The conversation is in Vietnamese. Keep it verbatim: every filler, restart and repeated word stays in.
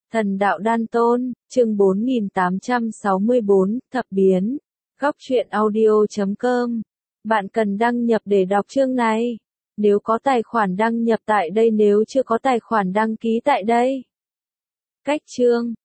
Thần đạo đan tôn, chương bốn nghìn tám trăm sáu mươi bốn, thập biến. Góc truyện audio chấm com. Bạn cần đăng nhập để đọc chương này. Nếu có tài khoản đăng nhập tại đây, nếu chưa có tài khoản đăng ký tại đây. Cách chương,